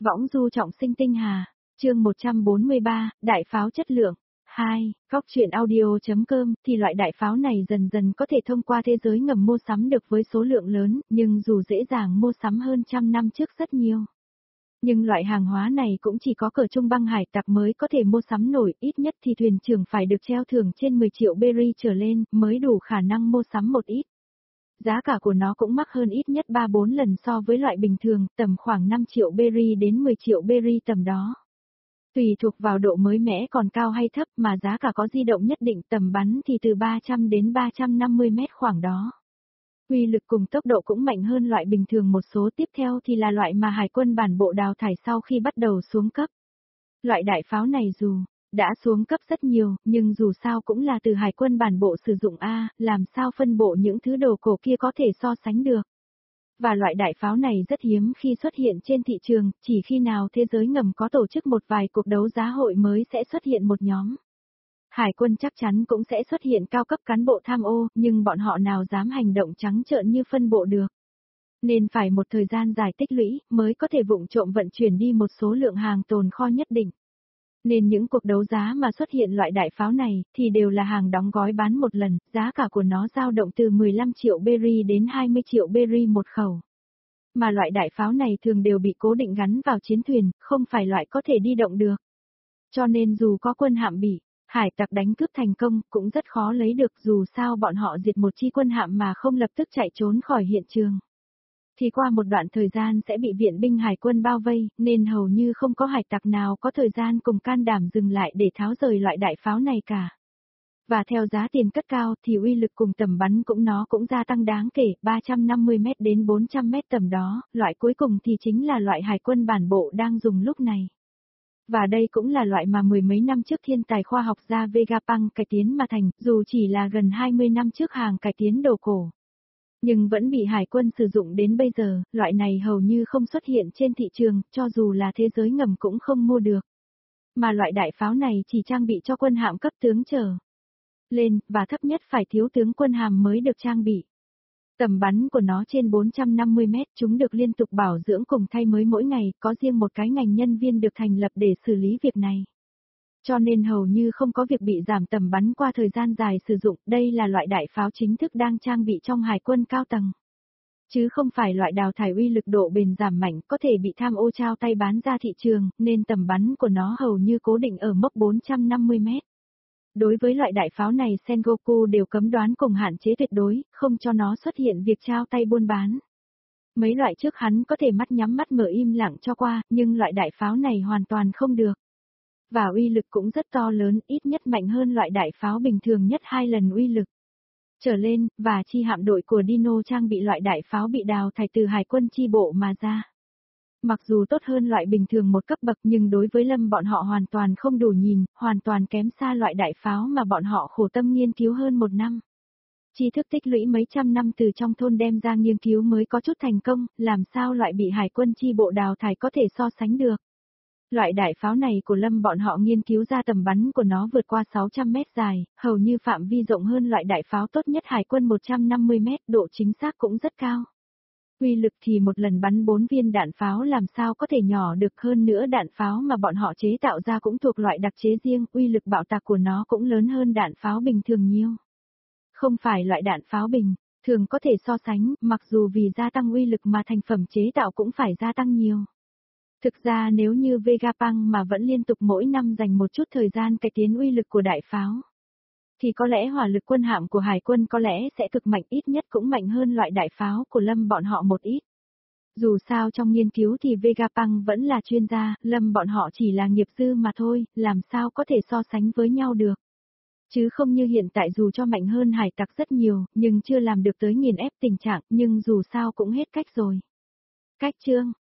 Võng du trọng sinh tinh hà, chương 143, đại pháo chất lượng. 2. Góc truyện audio.com thì loại đại pháo này dần dần có thể thông qua thế giới ngầm mua sắm được với số lượng lớn, nhưng dù dễ dàng mua sắm hơn trăm năm trước rất nhiều. Nhưng loại hàng hóa này cũng chỉ có cỡ trung băng hải tặc mới có thể mua sắm nổi, ít nhất thì thuyền trưởng phải được treo thưởng trên 10 triệu berry trở lên mới đủ khả năng mua sắm một ít. Giá cả của nó cũng mắc hơn ít nhất 3-4 lần so với loại bình thường, tầm khoảng 5 triệu berry đến 10 triệu berry tầm đó. Tùy thuộc vào độ mới mẻ còn cao hay thấp mà giá cả có di động nhất định, tầm bắn thì từ 300 đến 350 mét khoảng đó. Uy lực cùng tốc độ cũng mạnh hơn loại bình thường một số. Tiếp theo thì là loại mà hải quân bản bộ đào thải sau khi bắt đầu xuống cấp. Loại đại pháo này dù đã xuống cấp rất nhiều, nhưng dù sao cũng là từ hải quân bản bộ sử dụng làm sao phân bộ những thứ đồ cổ kia có thể so sánh được. Và loại đại pháo này rất hiếm khi xuất hiện trên thị trường, chỉ khi nào thế giới ngầm có tổ chức một vài cuộc đấu giá hội mới sẽ xuất hiện một nhóm. Hải quân chắc chắn cũng sẽ xuất hiện cao cấp cán bộ tham ô, nhưng bọn họ nào dám hành động trắng trợn như phân bộ được. Nên phải một thời gian dài tích lũy, mới có thể vụng trộm vận chuyển đi một số lượng hàng tồn kho nhất định. Nên những cuộc đấu giá mà xuất hiện loại đại pháo này, thì đều là hàng đóng gói bán một lần, giá cả của nó dao động từ 15 triệu berry đến 20 triệu berry một khẩu. Mà loại đại pháo này thường đều bị cố định gắn vào chiến thuyền, không phải loại có thể đi động được. Cho nên dù có quân hạm bị hải tặc đánh cướp thành công, cũng rất khó lấy được, dù sao bọn họ diệt một chi quân hạm mà không lập tức chạy trốn khỏi hiện trường. Thì qua một đoạn thời gian sẽ bị viện binh hải quân bao vây, nên hầu như không có hải tặc nào có thời gian cùng can đảm dừng lại để tháo rời loại đại pháo này cả. Và theo giá tiền cất cao thì uy lực cùng tầm bắn nó cũng gia tăng đáng kể, 350m đến 400m tầm đó, loại cuối cùng thì chính là loại hải quân bản bộ đang dùng lúc này. Và đây cũng là loại mà mười mấy năm trước thiên tài khoa học gia Vegapunk cải tiến mà thành, dù chỉ là gần 20 năm trước hàng cải tiến đồ cổ. Nhưng vẫn bị hải quân sử dụng đến bây giờ, loại này hầu như không xuất hiện trên thị trường, cho dù là thế giới ngầm cũng không mua được. Mà loại đại pháo này chỉ trang bị cho quân hạm cấp tướng trở lên, và thấp nhất phải thiếu tướng quân hàm mới được trang bị. Tầm bắn của nó trên 450 mét, chúng được liên tục bảo dưỡng cùng thay mới mỗi ngày, có riêng một cái ngành nhân viên được thành lập để xử lý việc này. Cho nên hầu như không có việc bị giảm tầm bắn qua thời gian dài sử dụng, đây là loại đại pháo chính thức đang trang bị trong hải quân cao tầng. Chứ không phải loại đào thải uy lực độ bền giảm mạnh có thể bị tham ô trao tay bán ra thị trường, nên tầm bắn của nó hầu như cố định ở mốc 450 mét. Đối với loại đại pháo này Sengoku đều cấm đoán cùng hạn chế tuyệt đối, không cho nó xuất hiện việc trao tay buôn bán. Mấy loại trước hắn có thể mắt nhắm mắt mở im lặng cho qua, nhưng loại đại pháo này hoàn toàn không được. Và uy lực cũng rất to lớn, ít nhất mạnh hơn loại đại pháo bình thường nhất 2 lần uy lực trở lên, và chi hạm đội của Dino trang bị loại đại pháo bị đào thải từ hải quân chi bộ mà ra. Mặc dù tốt hơn loại bình thường một cấp bậc nhưng đối với Lâm bọn họ hoàn toàn không đủ nhìn, hoàn toàn kém xa loại đại pháo mà bọn họ khổ tâm nghiên cứu hơn 1 năm. Tri thức tích lũy mấy trăm năm từ trong thôn đem ra nghiên cứu mới có chút thành công, làm sao loại bị hải quân chi bộ đào thải có thể so sánh được. Loại đại pháo này của Lâm bọn họ nghiên cứu ra tầm bắn của nó vượt qua 600 mét dài, hầu như phạm vi rộng hơn loại đại pháo tốt nhất hải quân 150 mét, độ chính xác cũng rất cao. Uy lực thì một lần bắn 4 viên đạn pháo làm sao có thể nhỏ được, hơn nữa đạn pháo mà bọn họ chế tạo ra cũng thuộc loại đặc chế riêng, uy lực bạo tạc của nó cũng lớn hơn đạn pháo bình thường nhiều. Không phải loại đạn pháo bình thường có thể so sánh, mặc dù vì gia tăng uy lực mà thành phẩm chế tạo cũng phải gia tăng nhiều. Thực ra nếu như Vegapunk mà vẫn liên tục mỗi năm dành một chút thời gian cải tiến uy lực của đại pháo, thì có lẽ hỏa lực quân hạm của hải quân có lẽ sẽ cực mạnh, ít nhất cũng mạnh hơn loại đại pháo của Lâm bọn họ một ít. Dù sao trong nghiên cứu thì Vegapunk vẫn là chuyên gia, Lâm bọn họ chỉ là nghiệp dư mà thôi, làm sao có thể so sánh với nhau được. Chứ không như hiện tại dù cho mạnh hơn hải tặc rất nhiều, nhưng chưa làm được tới nghiền ép tình trạng, nhưng dù sao cũng hết cách rồi. Cách chương